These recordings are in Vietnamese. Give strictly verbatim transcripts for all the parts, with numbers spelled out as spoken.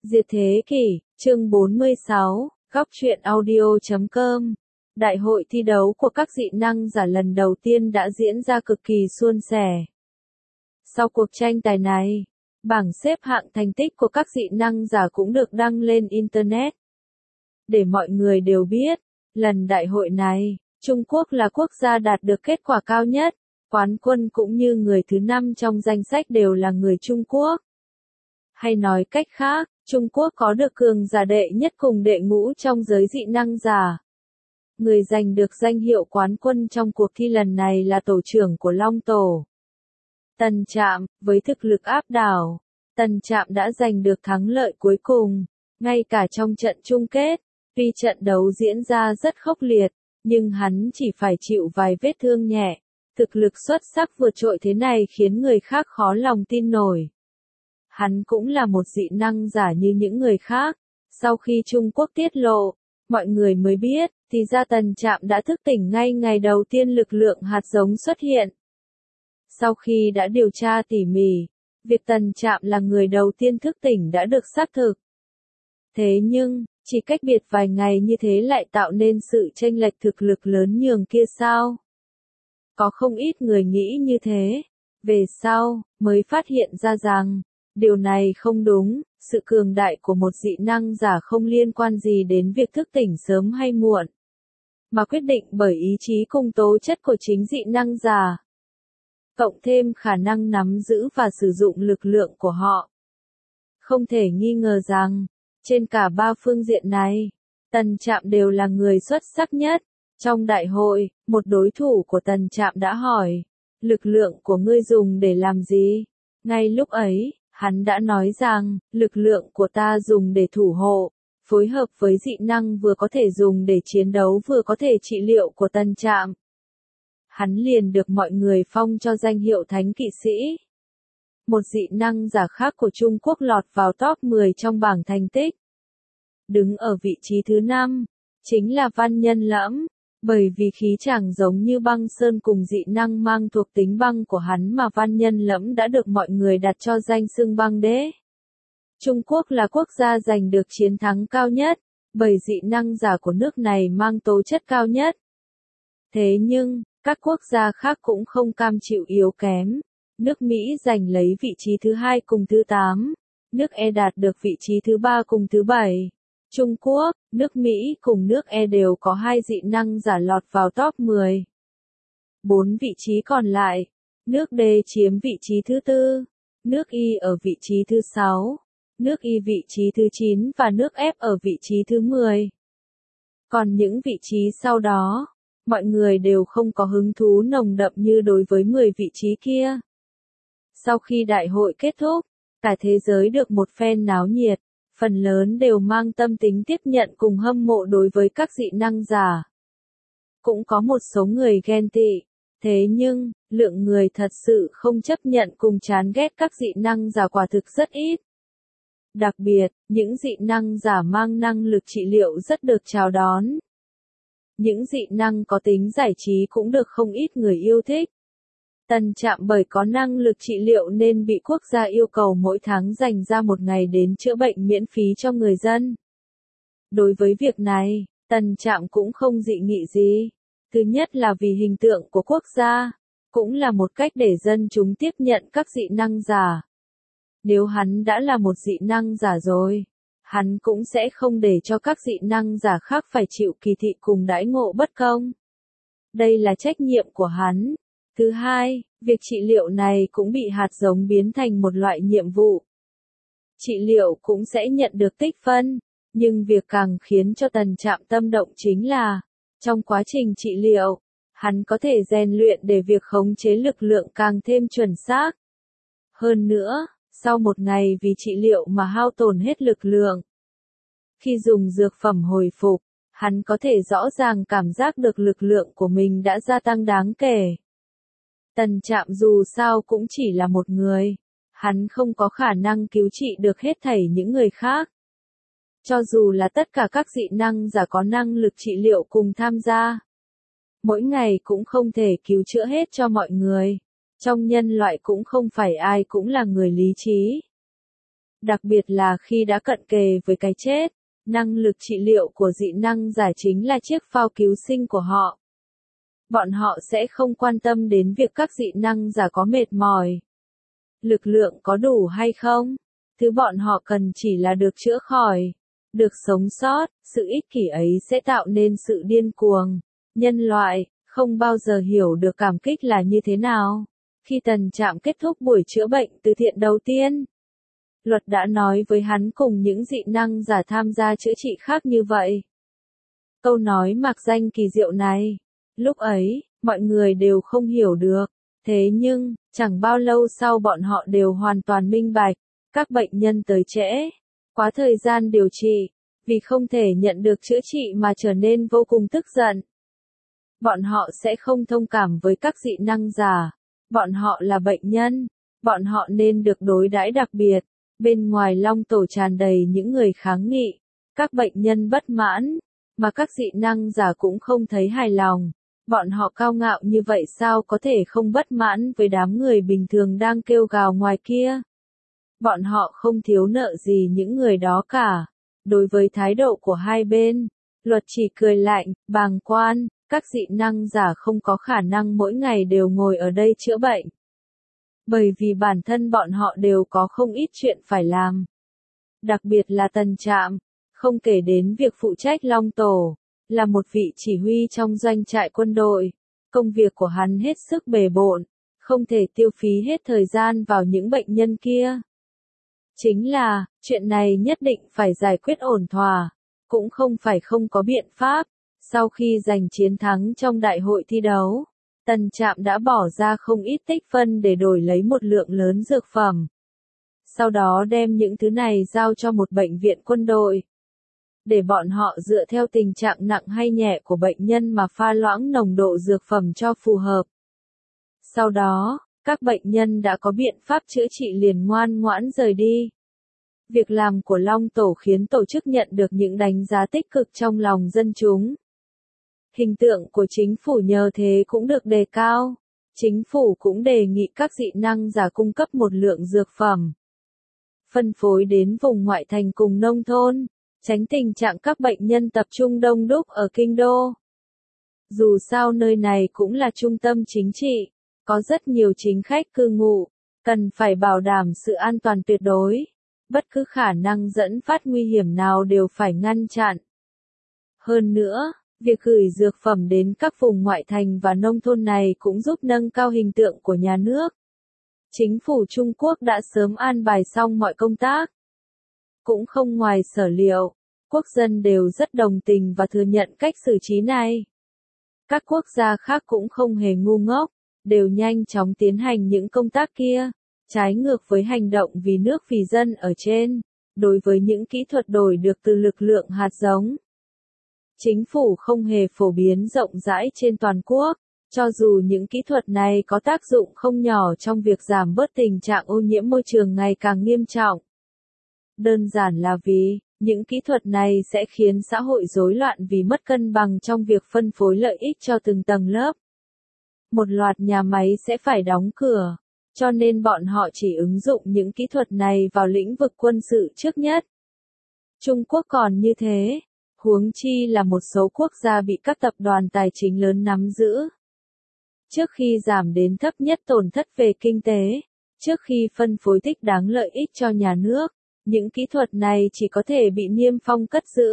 Diệt thế kỷ, chương bốn mươi sáu, góc truyện audio chấm com. Đại hội thi đấu của các dị năng giả lần đầu tiên đã diễn ra cực kỳ suôn sẻ. Sau cuộc tranh tài này, bảng xếp hạng thành tích của các dị năng giả cũng được đăng lên Internet. Để mọi người đều biết, lần đại hội này, Trung Quốc là quốc gia đạt được kết quả cao nhất, quán quân cũng như người thứ năm trong danh sách đều là người Trung Quốc. Hay nói cách khác, Trung Quốc có được cường giả đệ nhất cùng đệ ngũ trong giới dị năng giả. Người giành được danh hiệu quán quân trong cuộc thi lần này là tổ trưởng của Long Tổ. Tần Trạm, với thực lực áp đảo, Tần Trạm đã giành được thắng lợi cuối cùng, ngay cả trong trận chung kết. Tuy trận đấu diễn ra rất khốc liệt, nhưng hắn chỉ phải chịu vài vết thương nhẹ. Thực lực xuất sắc vượt trội thế này khiến người khác khó lòng tin nổi. Hắn cũng là một dị năng giả như những người khác. Sau khi Trung Quốc tiết lộ, mọi người mới biết, thì ra Tần Trạm đã thức tỉnh ngay ngày đầu tiên lực lượng hạt giống xuất hiện. Sau khi đã điều tra tỉ mỉ, việc Tần Trạm là người đầu tiên thức tỉnh đã được xác thực. Thế nhưng, chỉ cách biệt vài ngày như thế lại tạo nên sự chênh lệch thực lực lớn nhường kia sao? Có không ít người nghĩ như thế. Về sau, mới phát hiện ra rằng, điều này không đúng, sự cường đại của một dị năng giả không liên quan gì đến việc thức tỉnh sớm hay muộn, mà quyết định bởi ý chí cùng tố chất của chính dị năng giả. Cộng thêm khả năng nắm giữ và sử dụng lực lượng của họ. Không thể nghi ngờ rằng, trên cả ba phương diện này, Tần Trạm đều là người xuất sắc nhất. Trong đại hội, một đối thủ của Tần Trạm đã hỏi, lực lượng của ngươi dùng để làm gì? Ngay lúc ấy, hắn đã nói rằng, lực lượng của ta dùng để thủ hộ, phối hợp với dị năng vừa có thể dùng để chiến đấu vừa có thể trị liệu của Tần Trạm. Hắn liền được mọi người phong cho danh hiệu Thánh Kỵ Sĩ. Một dị năng giả khác của Trung Quốc lọt vào top mười trong bảng thành tích. Đứng ở vị trí thứ năm, chính là Văn Nhân Lẫm, bởi vì khí chàng giống như băng sơn cùng dị năng mang thuộc tính băng của hắn mà Văn Nhân Lẫm đã được mọi người đặt cho danh xưng băng đế. Trung Quốc là quốc gia giành được chiến thắng cao nhất, bởi dị năng giả của nước này mang tố chất cao nhất. Thế nhưng, các quốc gia khác cũng không cam chịu yếu kém. Nước Mỹ giành lấy vị trí thứ hai cùng thứ tám, nước E đạt được vị trí thứ ba cùng thứ bảy. Trung Quốc, nước Mỹ cùng nước E đều có hai dị năng giả lọt vào top mười. Bốn vị trí còn lại, nước D chiếm vị trí thứ tư, nước Y ở vị trí thứ sáu, nước Y vị trí thứ chín và nước F ở vị trí thứ mười. Còn những vị trí sau đó, mọi người đều không có hứng thú nồng đậm như đối với mười vị trí kia. Sau khi đại hội kết thúc, cả thế giới được một phen náo nhiệt, phần lớn đều mang tâm tính tiếp nhận cùng hâm mộ đối với các dị năng giả. Cũng có một số người ghen tị, thế nhưng, lượng người thật sự không chấp nhận cùng chán ghét các dị năng giả quả thực rất ít. Đặc biệt, những dị năng giả mang năng lực trị liệu rất được chào đón. Những dị năng có tính giải trí cũng được không ít người yêu thích. Tần Trạm bởi có năng lực trị liệu nên bị quốc gia yêu cầu mỗi tháng dành ra một ngày đến chữa bệnh miễn phí cho người dân. Đối với việc này, Tần Trạm cũng không dị nghị gì. Thứ nhất là vì hình tượng của quốc gia, cũng là một cách để dân chúng tiếp nhận các dị năng giả. Nếu hắn đã là một dị năng giả rồi, hắn cũng sẽ không để cho các dị năng giả khác phải chịu kỳ thị cùng đãi ngộ bất công. Đây là trách nhiệm của hắn. Thứ hai, việc trị liệu này cũng bị hạt giống biến thành một loại nhiệm vụ. Trị liệu cũng sẽ nhận được tích phân, nhưng việc càng khiến cho Tần Trạm tâm động chính là, trong quá trình trị liệu, hắn có thể rèn luyện để việc khống chế lực lượng càng thêm chuẩn xác. Hơn nữa, sau một ngày vì trị liệu mà hao tổn hết lực lượng, khi dùng dược phẩm hồi phục, hắn có thể rõ ràng cảm giác được lực lượng của mình đã gia tăng đáng kể. Tần Trạm dù sao cũng chỉ là một người, hắn không có khả năng cứu trị được hết thảy những người khác. Cho dù là tất cả các dị năng giả có năng lực trị liệu cùng tham gia, mỗi ngày cũng không thể cứu chữa hết cho mọi người. Trong nhân loại cũng không phải ai cũng là người lý trí. Đặc biệt là khi đã cận kề với cái chết, năng lực trị liệu của dị năng giả chính là chiếc phao cứu sinh của họ. Bọn họ sẽ không quan tâm đến việc các dị năng giả có mệt mỏi, lực lượng có đủ hay không. Thứ bọn họ cần chỉ là được chữa khỏi, được sống sót. Sự ích kỷ ấy sẽ tạo nên sự điên cuồng. Nhân loại không bao giờ hiểu được cảm kích là như thế nào. Khi Tần Trạm kết thúc buổi chữa bệnh từ thiện đầu tiên, Luật đã nói với hắn cùng những dị năng giả tham gia chữa trị khác như vậy. Câu nói mạc danh kỳ diệu này, lúc ấy, mọi người đều không hiểu được. Thế nhưng, chẳng bao lâu sau bọn họ đều hoàn toàn minh bạch. Các bệnh nhân tới trễ, quá thời gian điều trị, vì không thể nhận được chữa trị mà trở nên vô cùng tức giận. Bọn họ sẽ không thông cảm với các dị năng giả. Bọn họ là bệnh nhân, bọn họ nên được đối đãi đặc biệt. Bên ngoài Long Tổ tràn đầy những người kháng nghị, các bệnh nhân bất mãn, mà các dị năng giả cũng không thấy hài lòng. Bọn họ cao ngạo như vậy sao có thể không bất mãn với đám người bình thường đang kêu gào ngoài kia. Bọn họ không thiếu nợ gì những người đó cả. Đối với thái độ của hai bên, Luật chỉ cười lạnh, bàng quan, các dị năng giả không có khả năng mỗi ngày đều ngồi ở đây chữa bệnh. Bởi vì bản thân bọn họ đều có không ít chuyện phải làm. Đặc biệt là Tần Trạm, không kể đến việc phụ trách Long Tổ, là một vị chỉ huy trong doanh trại quân đội. Công việc của hắn hết sức bề bộn, không thể tiêu phí hết thời gian vào những bệnh nhân kia. Chính là, chuyện này nhất định phải giải quyết ổn thỏa, cũng không phải không có biện pháp. Sau khi giành chiến thắng trong đại hội thi đấu, Tần Trạm đã bỏ ra không ít tích phân để đổi lấy một lượng lớn dược phẩm. Sau đó đem những thứ này giao cho một bệnh viện quân đội, để bọn họ dựa theo tình trạng nặng hay nhẹ của bệnh nhân mà pha loãng nồng độ dược phẩm cho phù hợp. Sau đó, các bệnh nhân đã có biện pháp chữa trị liền ngoan ngoãn rời đi. Việc làm của Long Tổ khiến tổ chức nhận được những đánh giá tích cực trong lòng dân chúng. Hình tượng của chính phủ nhờ thế cũng được đề cao. Chính phủ cũng đề nghị các dị năng giả cung cấp một lượng dược phẩm, phân phối đến vùng ngoại thành cùng nông thôn, tránh tình trạng các bệnh nhân tập trung đông đúc ở kinh đô. Dù sao nơi này cũng là trung tâm chính trị, có rất nhiều chính khách cư ngụ, cần phải bảo đảm sự an toàn tuyệt đối. Bất cứ khả năng dẫn phát nguy hiểm nào đều phải ngăn chặn. Hơn nữa, việc gửi dược phẩm đến các vùng ngoại thành và nông thôn này cũng giúp nâng cao hình tượng của nhà nước. Chính phủ Trung Quốc đã sớm an bài xong mọi công tác. Cũng không ngoài sở liệu, quốc dân đều rất đồng tình và thừa nhận cách xử trí này. Các quốc gia khác cũng không hề ngu ngốc, đều nhanh chóng tiến hành những công tác kia. Trái ngược với hành động vì nước vì dân ở trên, đối với những kỹ thuật đổi được từ lực lượng hạt giống, chính phủ không hề phổ biến rộng rãi trên toàn quốc, cho dù những kỹ thuật này có tác dụng không nhỏ trong việc giảm bớt tình trạng ô nhiễm môi trường ngày càng nghiêm trọng. Đơn giản là vì, những kỹ thuật này sẽ khiến xã hội rối loạn vì mất cân bằng trong việc phân phối lợi ích cho từng tầng lớp. Một loạt nhà máy sẽ phải đóng cửa. Cho nên bọn họ chỉ ứng dụng những kỹ thuật này vào lĩnh vực quân sự trước nhất. Trung Quốc còn như thế, huống chi là một số quốc gia bị các tập đoàn tài chính lớn nắm giữ. Trước khi giảm đến thấp nhất tổn thất về kinh tế, trước khi phân phối thích đáng lợi ích cho nhà nước, những kỹ thuật này chỉ có thể bị niêm phong cất giữ.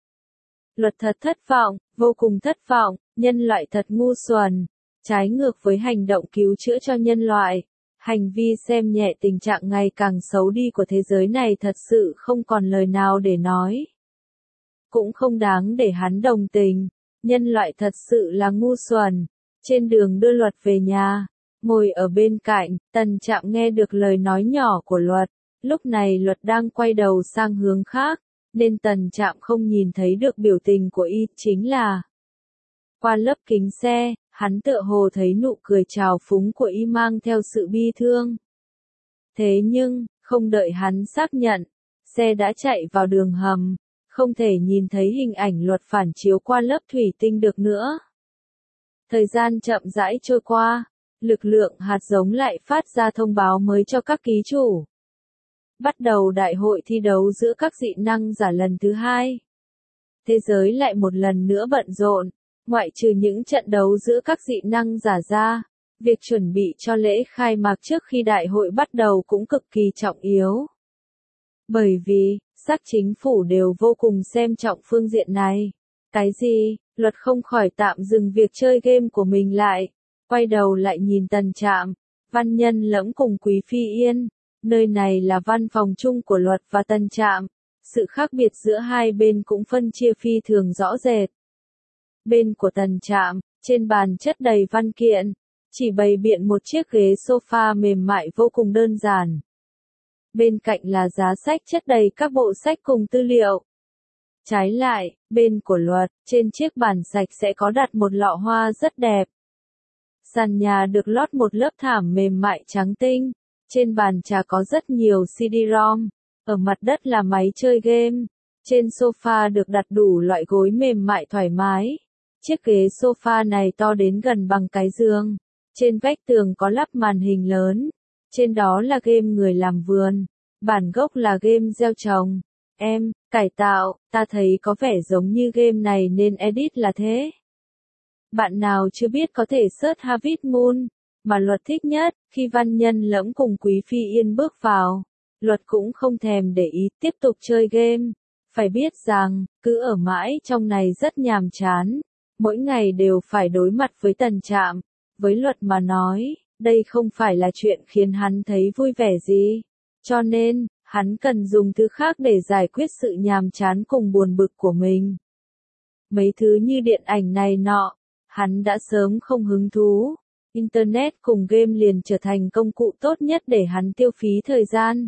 Luật thật thất vọng, vô cùng thất vọng, nhân loại thật ngu xuẩn, trái ngược với hành động cứu chữa cho nhân loại. Hành vi xem nhẹ tình trạng ngày càng xấu đi của thế giới này thật sự không còn lời nào để nói. Cũng không đáng để hắn đồng tình, nhân loại thật sự là ngu xuẩn. Trên đường đưa Luật về nhà, ngồi ở bên cạnh, Tần Trạm nghe được lời nói nhỏ của Luật. Lúc này Luật đang quay đầu sang hướng khác, nên Tần Trạm không nhìn thấy được biểu tình của y, chính là qua lớp kính xe. Hắn tựa hồ thấy nụ cười trào phúng của y mang theo sự bi thương. Thế nhưng, không đợi hắn xác nhận, xe đã chạy vào đường hầm, không thể nhìn thấy hình ảnh Luật phản chiếu qua lớp thủy tinh được nữa. Thời gian chậm rãi trôi qua, lực lượng hạt giống lại phát ra thông báo mới cho các ký chủ. Bắt đầu đại hội thi đấu giữa các dị năng giả lần thứ hai. Thế giới lại một lần nữa bận rộn, ngoại trừ những trận đấu giữa các dị năng giả ra, việc chuẩn bị cho lễ khai mạc trước khi đại hội bắt đầu cũng cực kỳ trọng yếu. Bởi vì, các chính phủ đều vô cùng xem trọng phương diện này. Cái gì? Luật không khỏi tạm dừng việc chơi game của mình lại, quay đầu lại nhìn Tần Trạm, Văn Nhân Lẫm cùng Quý Phi Yên. Nơi này là văn phòng chung của Luật và Tần Trạm. Sự khác biệt giữa hai bên cũng phân chia phi thường rõ rệt. Bên của Tần Trạm, trên bàn chất đầy văn kiện, chỉ bày biện một chiếc ghế sofa mềm mại vô cùng đơn giản. Bên cạnh là giá sách chất đầy các bộ sách cùng tư liệu. Trái lại, bên của Luật, trên chiếc bàn sạch sẽ có đặt một lọ hoa rất đẹp. Sàn nhà được lót một lớp thảm mềm mại trắng tinh. Trên bàn trà có rất nhiều xê đê-ROM. Ở mặt đất là máy chơi game. Trên sofa được đặt đủ loại gối mềm mại thoải mái. Chiếc ghế sofa này to đến gần bằng cái giường. Trên vách tường có lắp màn hình lớn. Trên đó là game người làm vườn. Bản gốc là game gieo trồng. Em, cải tạo, ta thấy có vẻ giống như game này nên edit là thế. Bạn nào chưa biết có thể search Harvest Moon, mà Luật thích nhất. Khi Văn Nhân Lẫm cùng Quý Phi Yên bước vào, Luật cũng không thèm để ý, tiếp tục chơi game. Phải biết rằng, cứ ở mãi trong này rất nhàm chán. Mỗi ngày đều phải đối mặt với Tần Trạm. Với Luật mà nói, đây không phải là chuyện khiến hắn thấy vui vẻ gì. Cho nên, hắn cần dùng thứ khác để giải quyết sự nhàm chán cùng buồn bực của mình. Mấy thứ như điện ảnh này nọ, hắn đã sớm không hứng thú. Internet cùng game liền trở thành công cụ tốt nhất để hắn tiêu phí thời gian.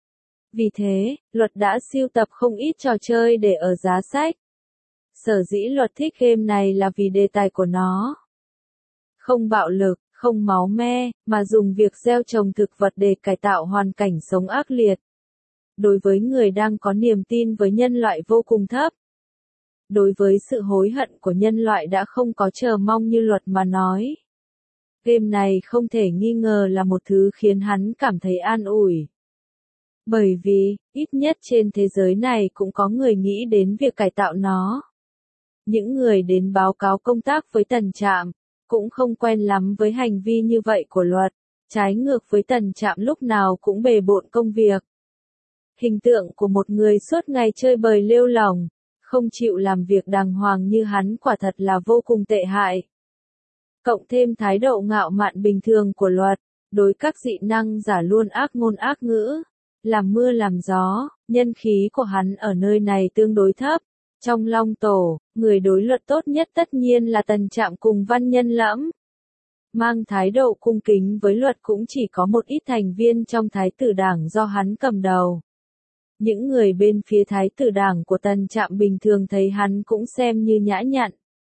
Vì thế, Luật đã sưu tập không ít trò chơi để ở giá sách. Sở dĩ Luật thích game này là vì đề tài của nó. Không bạo lực, không máu me, mà dùng việc gieo trồng thực vật để cải tạo hoàn cảnh sống ác liệt. Đối với người đang có niềm tin với nhân loại vô cùng thấp. Đối với sự hối hận của nhân loại đã không có chờ mong như Luật mà nói. Game này không thể nghi ngờ là một thứ khiến hắn cảm thấy an ủi. Bởi vì, ít nhất trên thế giới này cũng có người nghĩ đến việc cải tạo nó. Những người đến báo cáo công tác với Tần Trạm, cũng không quen lắm với hành vi như vậy của Luật, trái ngược với Tần Trạm lúc nào cũng bề bộn công việc. Hình tượng của một người suốt ngày chơi bời lêu lỏng, không chịu làm việc đàng hoàng như hắn quả thật là vô cùng tệ hại. Cộng thêm thái độ ngạo mạn bình thường của Luật, đối các dị năng giả luôn ác ngôn ác ngữ, làm mưa làm gió, nhân khí của hắn ở nơi này tương đối thấp. Trong Long Tổ, người đối Luật tốt nhất tất nhiên là Tần Trạm cùng Văn Nhân Lẫm. Mang thái độ cung kính với Luật cũng chỉ có một ít thành viên trong Thái tử Đảng do hắn cầm đầu. Những người bên phía Thái tử Đảng của Tần Trạm bình thường thấy hắn cũng xem như nhã nhặn.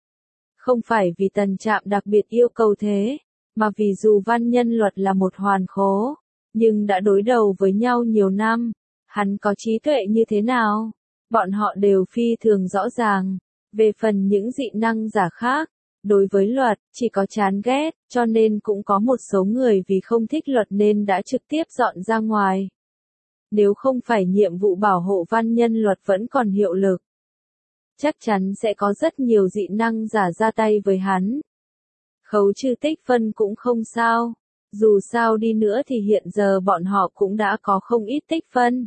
Không phải vì Tần Trạm đặc biệt yêu cầu thế, mà vì dù Văn Nhân Luật là một hoàn khố, nhưng đã đối đầu với nhau nhiều năm, hắn có trí tuệ như thế nào, bọn họ đều phi thường rõ ràng. Về phần những dị năng giả khác, đối với Luật, chỉ có chán ghét, cho nên cũng có một số người vì không thích Luật nên đã trực tiếp dọn ra ngoài. Nếu không phải nhiệm vụ bảo hộ Văn Nhân Luật vẫn còn hiệu lực, chắc chắn sẽ có rất nhiều dị năng giả ra tay với hắn. Khấu trừ tích phân cũng không sao, dù sao đi nữa thì hiện giờ bọn họ cũng đã có không ít tích phân.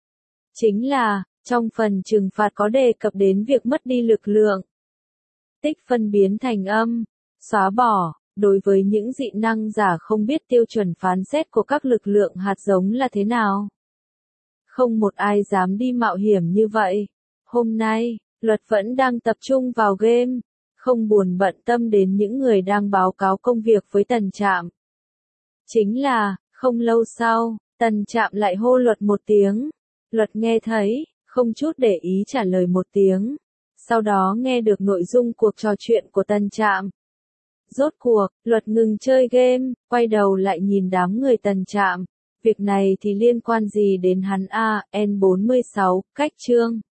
Chính là, trong phần trừng phạt có đề cập đến việc mất đi lực lượng. Tích phân biến thành âm, xóa bỏ, đối với những dị năng giả không biết tiêu chuẩn phán xét của các lực lượng hạt giống là thế nào. Không một ai dám đi mạo hiểm như vậy. Hôm nay, Luật vẫn đang tập trung vào game, không buồn bận tâm đến những người đang báo cáo công việc với Tần Trạm. Chính là, không lâu sau, Tần Trạm lại hô Luật một tiếng. Luật nghe thấy, không chút để ý trả lời một tiếng. Sau đó nghe được nội dung cuộc trò chuyện của Tần Trạm. Rốt cuộc, Luật ngừng chơi game, quay đầu lại nhìn đám người Tần Trạm. Việc này thì liên quan gì đến hắn a? N bốn mươi sáu, cách chương.